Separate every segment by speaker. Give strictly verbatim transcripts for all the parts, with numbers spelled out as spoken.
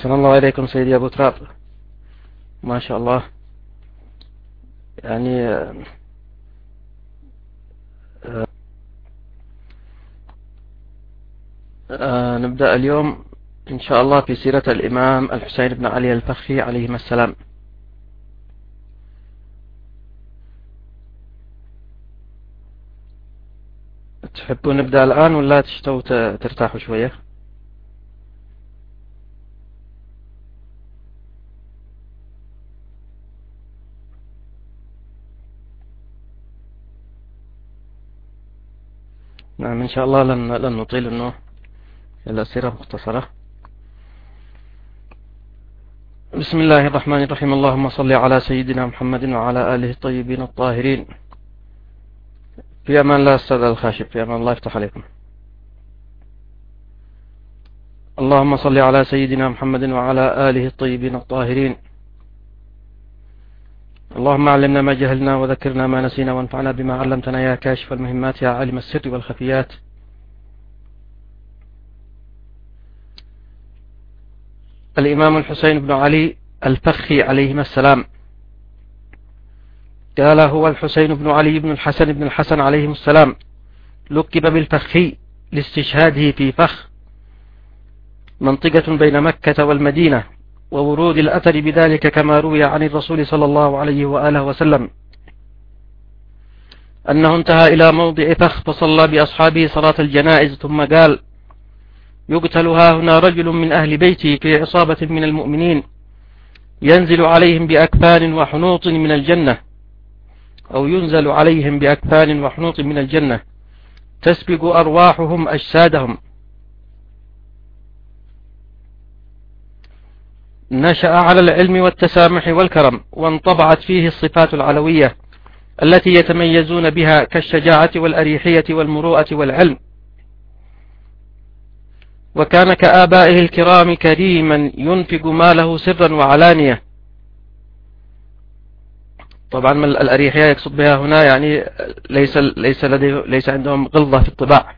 Speaker 1: أحسن الله إليكم سيدي أبو تراب. ما شاء الله. يعني آه آه نبدأ اليوم إن شاء الله في سيرة الإمام الحسين بن علي الفخي عليهما السلام. تحبون نبدأ الآن ولا تشتوا ترتاحوا شوية؟ نعم إن شاء الله لن, لن نطيل أنه السيرة مختصرة. بسم الله الرحمن الرحيم. اللهم صل على سيدنا محمد وعلى آله الطيبين الطاهرين. في أمان الله أستاذ الخاشب، في أمان الله يفتح عليكم. اللهم صل على سيدنا محمد وعلى آله الطيبين الطاهرين. اللهم علمنا ما جهلنا وذكرنا ما نسينا وانفعنا بما علمتنا يا كاشف المهمات يا عالم السر والخفيات. الإمام الحسين بن علي الفخي عليهما السلام قال: هو الحسين بن علي بن الحسن بن الحسن عليهم السلام، لقب بالفخي لاستشهاده في فخ، منطقة بين مكة والمدينة، وورود الأثر بذلك كما روي عن الرسول صلى الله عليه وآله وسلم أنه انتهى إلى موضع فخ فصلى بأصحابه صلاة الجنائز ثم قال: يقتل ها هنا رجل من أهل بيتي في عصابة من المؤمنين، ينزل عليهم بأكفان وحنوط من الجنة، أو ينزل عليهم بأكفان وحنوط من الجنة تسبق أرواحهم أجسادهم. نشأ على العلم والتسامح والكرم، وانطبعت فيه الصفات العلوية التي يتميزون بها كالشجاعة والأريحية والمروءة والعلم، وكان كآبائه الكرام كريما ينفق ماله سرا وعلانية. طبعا الأريحية يقصد بها هنا يعني ليس ليس لديه ليس عندهم غلظة في الطباع،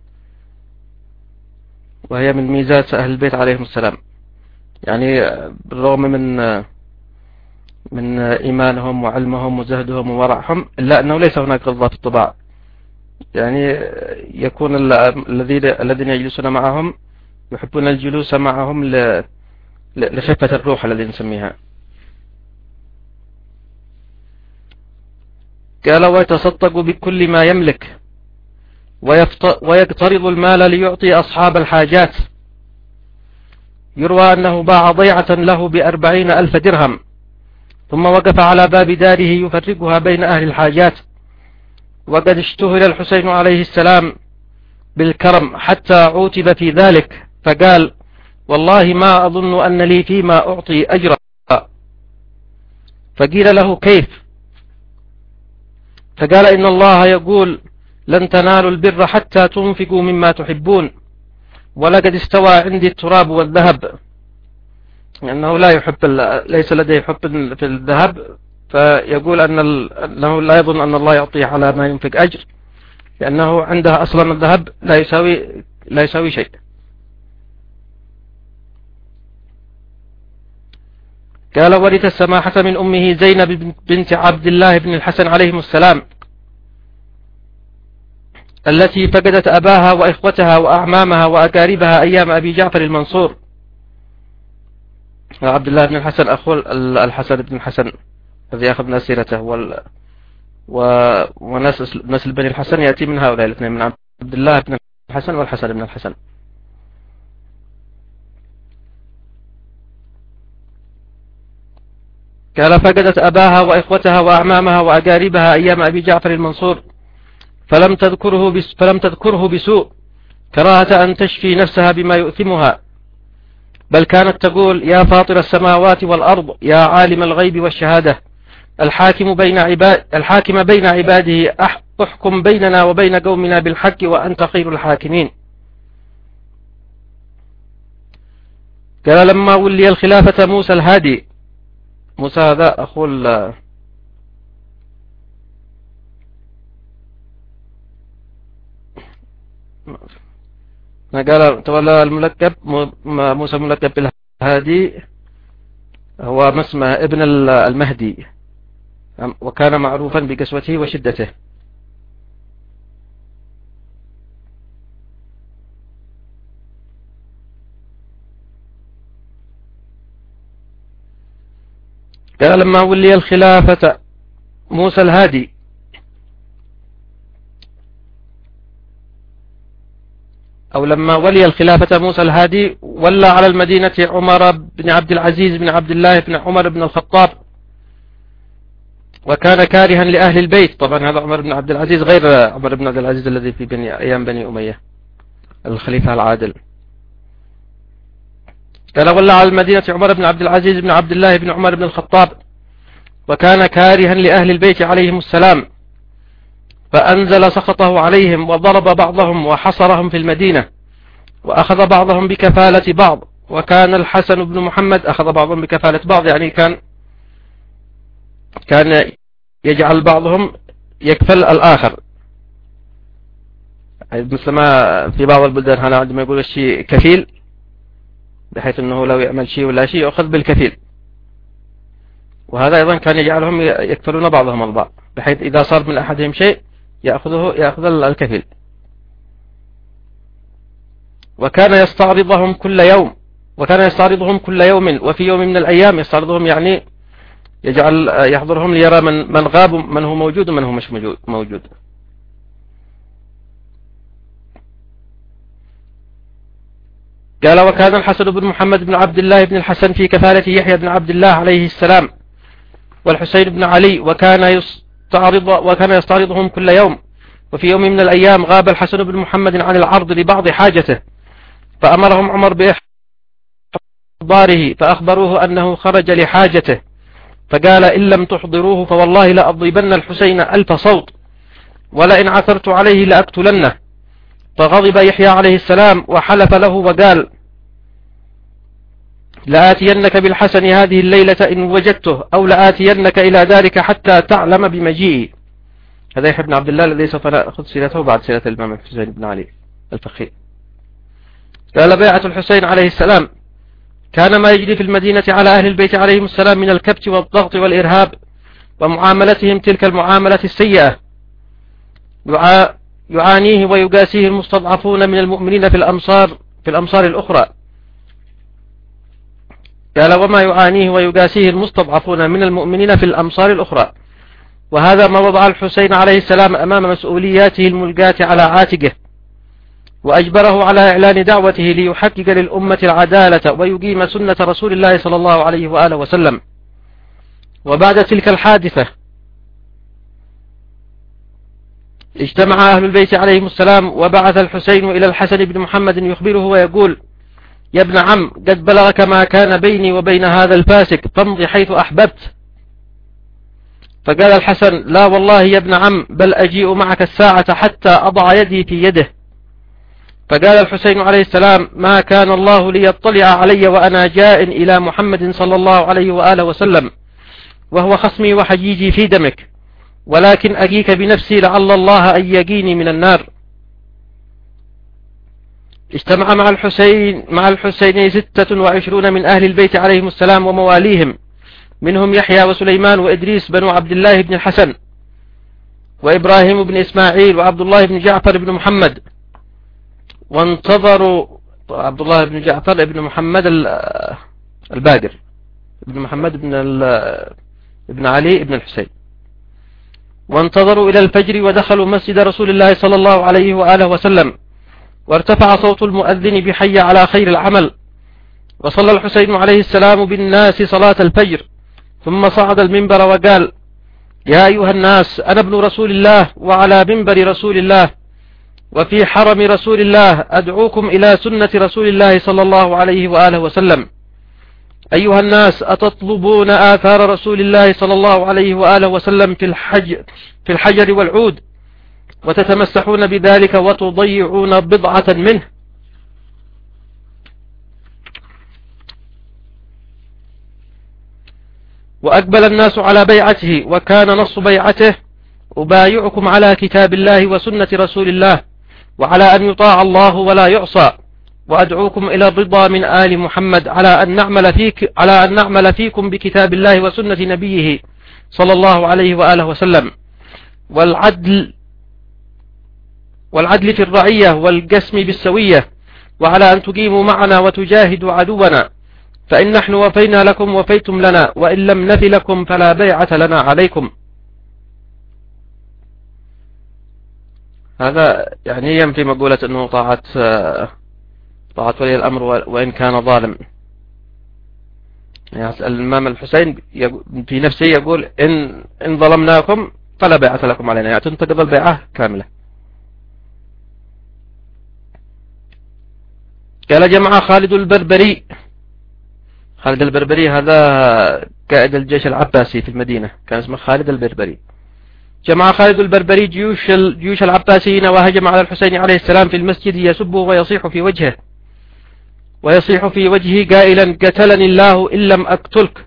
Speaker 1: وهي من ميزات أهل البيت عليهم السلام. يعني بالرغم من من إيمانهم وعلمهم وزهدهم وورعهم إلا أنه ليس هناك غلظة في الطباع. يعني يكون الذين الذين يجلسون معهم يحبون الجلوس معهم لخفة الروح الذي نسميها. قال: ويتصدق بكل ما يملك ويقترض المال ليعطي أصحاب الحاجات. يروى أنه باع ضيعة له بأربعين ألف درهم، ثم وقف على باب داره يفرقها بين أهل الحاجات. وقد اشتهر الحسين عليه السلام بالكرم حتى عوتب في ذلك، فقال: والله ما أظن أن لي فيما أعطي أجرا. فقيل له: كيف؟ فقال: إن الله يقول: لن تنالوا البر حتى تنفقوا مما تحبون، ولقد استوى عندي التراب والذهب. لأنه لا يحب، ليس لديه حب في الذهب، فيقول أن أنه لا يظن أن الله يعطيه على ما ينفق أجر، لأنه عنده أصلا الذهب لا يساوي لا يساوي شيء. قال: ورث السماحة من أمه زينب بنت عبد الله بن الحسن عليهم السلام، التي فقدت أباها وإخوتها وأعمامها وأقاربها أيام أبي جعفر المنصور. عبد الله بن الحسن أخو الحسن بن الحسن الذي أخذنا سيرته، وال... و... ونسل نسل بني الحسن يأتي من هؤلاء الاثنين، من عبد الله بن الحسن والحسن بن الحسن. قال: فقدت أباها وإخوتها وأعمامها وأقاربها أيام أبي جعفر المنصور، فلم تذكره بس فلم تذكره بسوء كراهة أن تشفي نفسها بما يؤثمها، بل كانت تقول: يا فاطر السماوات والأرض، يا عالم الغيب والشهادة، الحاكم بين عباد الحاكم بين عباده، احكم بيننا وبين قومنا بالحق وأنت خير الحاكمين. قال: لما ولي الخلافة موسى الهادي، موسى هذا أخو ال قال تولى الملقب موسى الملقب الهادي هو مسمى ابن المهدي، وكان معروفا بقسوته وشدته. قال لما ولي الخلافة موسى الهادي أو لما ولي الخلافة موسى الهادي ولى على المدينة عمر بن عبد العزيز بن عبد الله بن عمر بن الخطاب، وكان كارها لأهل البيت. طبعا هذا عمر بن عبد العزيز غير عمر بن عبد العزيز الذي في بني أيام بني أمية الخليفة العادل. قال ولى على المدينة عمر بن عبد العزيز بن عبد الله بن عمر بن الخطاب، وكان كارها لأهل البيت عليهم السلام، فأنزل سخطه عليهم وضرب بعضهم وحصرهم في المدينة، وأخذ بعضهم بكفالة بعض. وكان الحسن بن محمد أخذ بعضهم بكفالة بعض، يعني كان كان يجعل بعضهم يكفل الآخر، مثل ما في بعض البلدان هنا عندما يقول الشيء كفيل، بحيث أنه لو يعمل شيء ولا شيء يأخذ بالكفيل. وهذا أيضا كان يجعلهم يكفلون بعضهم البعض، بحيث إذا صار من أحدهم شيء يأخذه يأخذ الكفيل. وكان يستعرضهم كل يوم وكان يستعرضهم كل يوم وفي يوم من الأيام يستعرضهم، يعني يجعل يحضرهم ليرى من من غاب، من هو موجود ومن هو مش موجود. قال وكان الحسن بن محمد بن عبد الله بن الحسن في كفالة يحيى بن عبد الله عليه السلام والحسين بن علي، وكان يستعرض وكان يستعرضهم كل يوم. وفي يوم من الأيام غاب الحسن بن محمد عن العرض لبعض حاجته، فأمرهم عمر بإحضاره، فأخبروه أنه خرج لحاجته، فقال إن لم تحضروه فوالله لأضربن الحسين ألف صوت، ولئن عثرت عليه لأقتلنه. فغضب يحيى عليه السلام وحلف له وقال لآتينك بالحسن هذه الليلة إن وجدته، أو لآتينك إلى ذلك حتى تعلم بمجيئي. هذا يحيى بن عبد الله الذي سوف نأخذ سيرته بعد سيرة الإمام الحسين بن علي الفقيه. قال بيعة الحسين عليه السلام كان ما يجري في المدينة على أهل البيت عليهم السلام من الكبت والضغط والإرهاب ومعاملتهم تلك المعاملة السيئة يعانيه ويقاسيه المستضعفون من المؤمنين في الأمصار في الأمصار الأخرى. قال وما يعانيه ويقاسيه المستضعفون من المؤمنين في الأمصار الأخرى. وهذا ما وضع الحسين عليه السلام أمام مسؤولياته الملقاة على عاتقه، وأجبره على إعلان دعوته ليحقق للأمة العدالة ويقيم سنة رسول الله صلى الله عليه وآله وسلم. وبعد تلك الحادثة اجتمع أهل البيت عليهم السلام، وبعث الحسين إلى الحسن بن محمد يخبره ويقول يا ابن عم قد بلغك ما كان بيني وبين هذا الفاسق، فامضي حيث أحببت. فقال الحسن لا والله يا ابن عم، بل أجيء معك الساعة حتى أضع يدي في يده. فقال الحسين عليه السلام ما كان الله ليطلع علي وأنا جاء إلى محمد صلى الله عليه وآله وسلم وهو خصمي وحجيجي في دمك، ولكن أجيك بنفسي لعل الله أن يجيني من النار. اجتمع مع الحسين مع الحسين ستة وعشرون من أهل البيت عليهم السلام ومواليهم، منهم يحيى وسليمان وإدريس بن عبد الله بن الحسن وإبراهيم بن إسماعيل وعبد الله بن جعفر بن محمد. وانتظروا عبد الله بن جعفر بن محمد الباقر ابن محمد بن ابن علي بن الحسين. وانتظروا إلى الفجر ودخلوا مسجد رسول الله صلى الله عليه وآله وسلم، وارتفع صوت المؤذن بحي على خير العمل، وصلى الحسين عليه السلام بالناس صلاة الفجر، ثم صعد المنبر وقال يا أيها الناس أنا ابن رسول الله وعلى منبر رسول الله وفي حرم رسول الله أدعوكم إلى سنة رسول الله صلى الله عليه وآله وسلم. أيها الناس أتطلبون آثار رسول الله صلى الله عليه وآله وسلم في الحجر, في الحجر والعود، وتتمسحون بذلك وتضيعون بضعة منه. وأقبل الناس على بيعته، وكان نص بيعته أبايعكم على كتاب الله وسنة رسول الله، وعلى أن يطاع الله ولا يعصى، وأدعوكم إلى الرضا من آل محمد على أن نعمل فيك على أن نعمل فيكم بكتاب الله وسنة نبيه صلى الله عليه وآله وسلم، والعدل والعدل في الرعية والقسم بالسوية، وعلى أن تقيموا معنا وتجاهدوا عدونا، فإن نحن وفينا لكم وفيتم لنا، وإن لم نفي لكم فلا بيعة لنا عليكم. هذا يعني ينفي مقولة أنه طاعة طاعة ولي الأمر وإن كان ظالم. يعني الإمام الحسين في نفسه يقول إن, إن ظلمناكم فلا بيعة لكم علينا، يعني تنتقض البيعة كاملة. قال جمع خالد البربري. خالد البربري هذا قائد الجيش العباسي في المدينة، كان اسمه خالد البربري. جمع خالد البربري جيوش جيوش العباسيين وهجم على الحسين عليه السلام في المسجد يسبه ويصيح في وجهه ويصيح في وجهه قائلا قتلني الله إن لم أقتلك.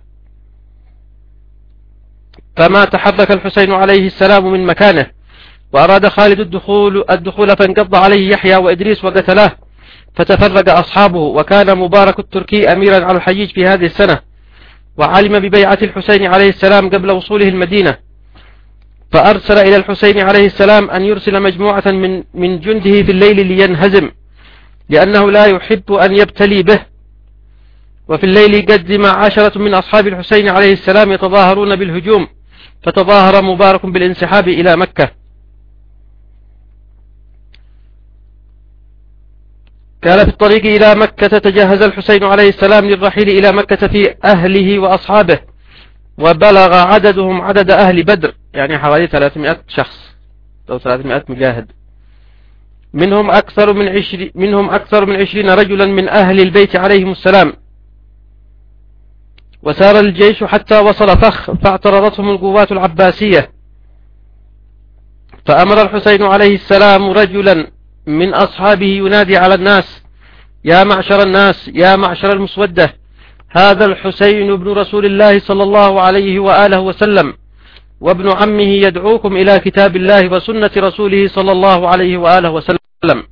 Speaker 1: فما تحرك الحسين عليه السلام من مكانه، وأراد خالد الدخول الدخول فانقض عليه يحيى وإدريس وقتلاه، فتفرق أصحابه. وكان مبارك التركي أميرا على الحجيج في هذه السنة، وعلم ببيعة الحسين عليه السلام قبل وصوله المدينة، فأرسل إلى الحسين عليه السلام أن يرسل مجموعة من من جنده في الليل لينهزم، لأنه لا يحب أن يبتلي به. وفي الليل قدم عشرة من أصحاب الحسين عليه السلام يتظاهرون بالهجوم، فتظاهر مبارك بالانسحاب إلى مكة. كان في الطريق إلى مكة تجهز الحسين عليه السلام للرحيل إلى مكة في أهله وأصحابه، وبلغ عددهم عدد أهل بدر، يعني حوالي ثلاثمائة شخص أو ثلاثمائة مجاهد، منهم أكثر من عشرين منهم أكثر من عشرين رجلا من أهل البيت عليهم السلام. وسار الجيش حتى وصل فخ، فاعترضتهم القوات العباسية، فأمر الحسين عليه السلام رجلا من أصحابه ينادي على الناس: يا معشر الناس، يا معشر المسودة، هذا الحسين ابن رسول الله صلى الله عليه وآله وسلم، وابن عمه يدعوكم إلى كتاب الله وسنة رسوله صلى الله عليه وآله وسلم.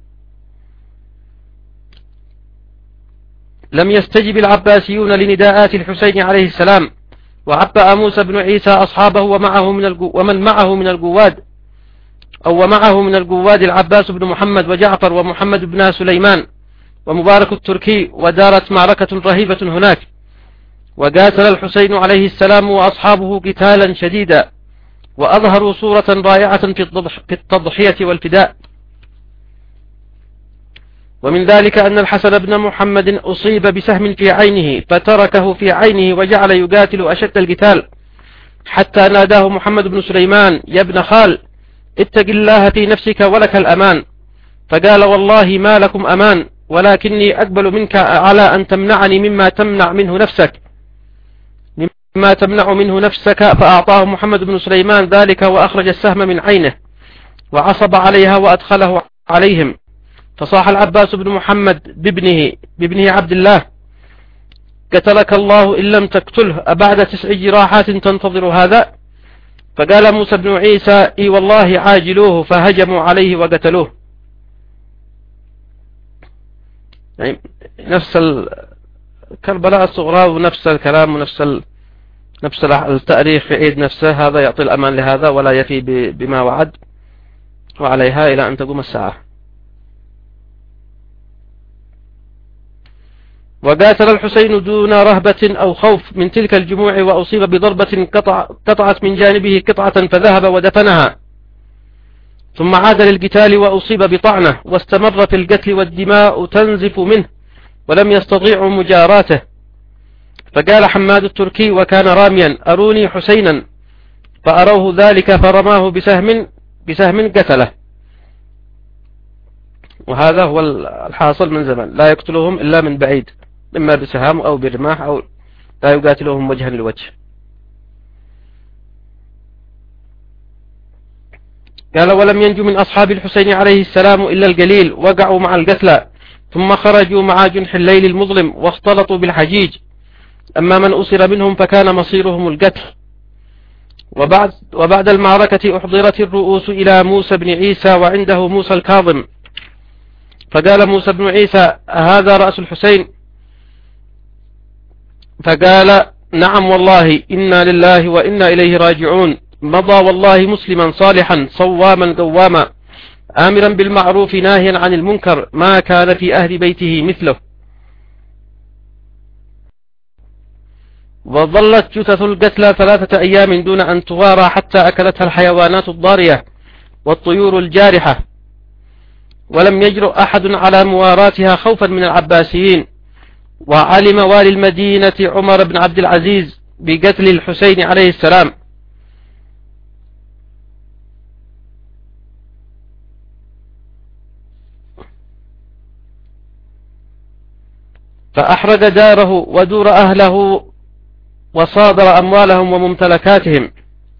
Speaker 1: لم يستجب العباسيون لنداءات الحسين عليه السلام، وعبأ موسى بن عيسى أصحابه ومعه من الجو ومن معه من الجواد أو ومعه من الجواد العباس بن محمد وجعفر ومحمد بن سليمان ومبارك التركي، ودارت معركة رهيبة هناك، وقاتل الحسين عليه السلام وأصحابه قتالا شديدا، وأظهروا صورة رائعة في التضحية والفداء. ومن ذلك أن الحسن بن محمد أصيب بسهم في عينه، فتركه في عينه وجعل يقاتل أشد القتال، حتى ناداه محمد بن سليمان: يا ابن خال، اتق الله في نفسك ولك الأمان. فقال: والله ما لكم أمان، ولكني أقبل منك على أن تمنعني مما تمنع منه نفسك مما تمنع منه نفسك فأعطاه محمد بن سليمان ذلك، وأخرج السهم من عينه وعصب عليها وأدخله عليهم. فصاح العباس بن محمد بابنه بابنه عبد الله: قتلك الله إن لم تقتله، أبعد تسع جراحات تنتظر هذا؟ فقال موسى بن عيسى: إي والله عاجلوه، فهجموا عليه وقتلوه. يعني نفس كربلاء الصغرى ونفس الكلام ونفس ال... نفس التاريخ يعيد نفسه. هذا يعطي الأمان لهذا ولا يفي بما وعد، وعليها إلى أن تقوم الساعة. وقاتل الحسين دون رهبة أو خوف من تلك الجموع، وأصيب بضربة قطع قطعت من جانبه قطعة فذهب ودفنها، ثم عاد للقتال وأصيب بطعنة، واستمر في القتل والدماء تنزف منه، ولم يستطيعوا مجاراته. فقال حماد التركي وكان راميا: أروني حسينا، فأروه ذلك، فرماه بسهم بسهم قتله. وهذا هو الحاصل من زمان، لا يقتلهم إلا من بعيد، إما بسهام أو برماح، أو لا يقاتلهم وجها لوجه. قال: ولم ينجو من أصحاب الحسين عليه السلام إلا القليل، وقعوا مع القتلى، ثم خرجوا مع جنح الليل المظلم واختلطوا بالحجيج. أما من أسر منهم فكان مصيرهم القتل. وبعد, وبعد المعركة أحضرت الرؤوس إلى موسى بن عيسى، وعنده موسى الكاظم، فقال موسى بن عيسى: هذا رأس الحسين؟ فقال: نعم والله، إنا لله وإنا إليه راجعون. مضى والله مسلما صالحا صواما قواما آمرا بالمعروف ناهيا عن المنكر، ما كان في أهل بيته مثله. وظلت جثث القتلى ثلاثة أيام دون أن تغارى حتى أكلتها الحيوانات الضارية والطيور الجارحة، ولم يجرؤ أحد على مواراتها خوفا من العباسيين. وعلم والي المدينة عمر بن عبد العزيز بقتل الحسين عليه السلام، فأحرق داره ودور أهله وصادر أموالهم وممتلكاتهم.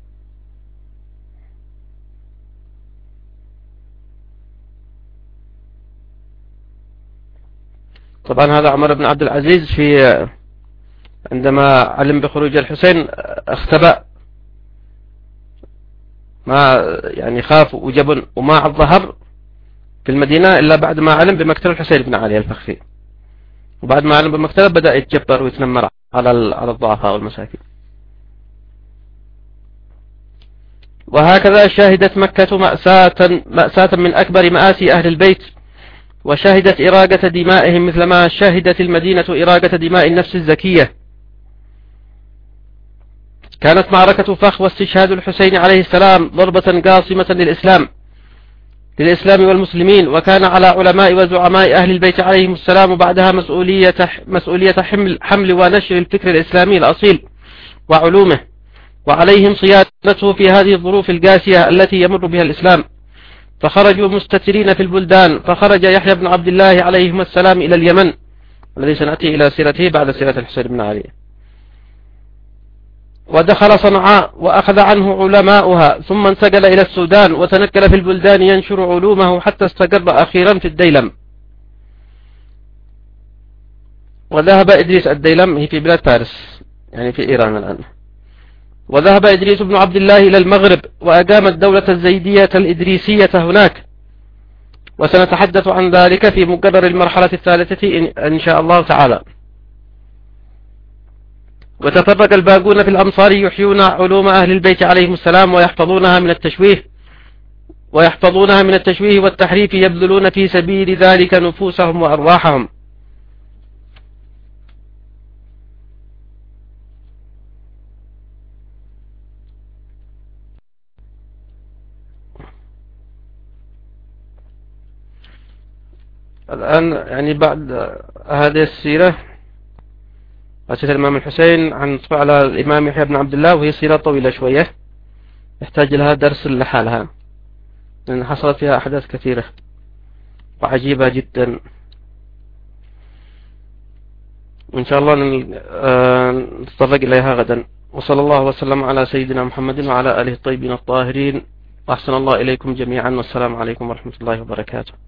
Speaker 1: طبعا هذا عمر بن عبد العزيز في عندما علم بخروج الحسين اختبأ، ما يعني خاف وجبن وما عض ظهر في المدينة إلا بعد ما علم بمقتل الحسين بن علي الفخري، وبعد ما علم بمقتله بدأ يتجبر ويتنمر على على الضعفاء والمساكين. وهكذا شهدت مكة مأساة مأساة من أكبر مآسي أهل البيت، وشهدت إراقة دمائهم مثلما شهدت المدينة إراقة دماء النفس الزكية. كانت معركة فخ واستشهاد الحسين عليه السلام ضربة قاصمة للإسلام للإسلام والمسلمين، وكان على علماء وزعماء أهل البيت عليهم السلام بعدها مسؤولية مسؤولية حمل, حمل ونشر الفكر الإسلامي الأصيل وعلومه، وعليهم صيانته في هذه الظروف القاسية التي يمر بها الإسلام. فخرجوا مستترين في البلدان، فخرج يحيى بن عبد الله عليهما السلام إلى اليمن، الذي سنأتي إلى سيرته بعد سيرة الحسين بن علي، ودخل صنعاء وأخذ عنه علماؤها، ثم انتقل إلى السودان وتنقل في البلدان ينشر علومه حتى استقر أخيرا في الديلم. وذهب إدريس الديلم هي في بلاد فارس، يعني في إيران الآن. وذهب إدريس بن عبد الله إلى المغرب وأقام الدولة الزيدية الإدريسية هناك، وسنتحدث عن ذلك في مقرر المرحلة الثالثة إن شاء الله تعالى. وتفرق الباقون في الأمصار يحيون علوم أهل البيت عليهم السلام ويحفظونها من التشويه ويحفظونها من التشويه والتحريف، يبذلون في سبيل ذلك نفوسهم وأرواحهم. الآن يعني بعد هذه السيرة قصة الإمام الحسين عن على الإمام يحيى بن عبد الله، وهي سيرة طويلة شوية يحتاج لها درس لحالها، لأن حصلت فيها أحداث كثيرة وعجيبة جدا، وإن شاء الله نتطرق إليها غدا. وصلى الله وسلم على سيدنا محمد وعلى آله الطيبين الطاهرين، وأحسن الله إليكم جميعا، والسلام عليكم ورحمة الله وبركاته.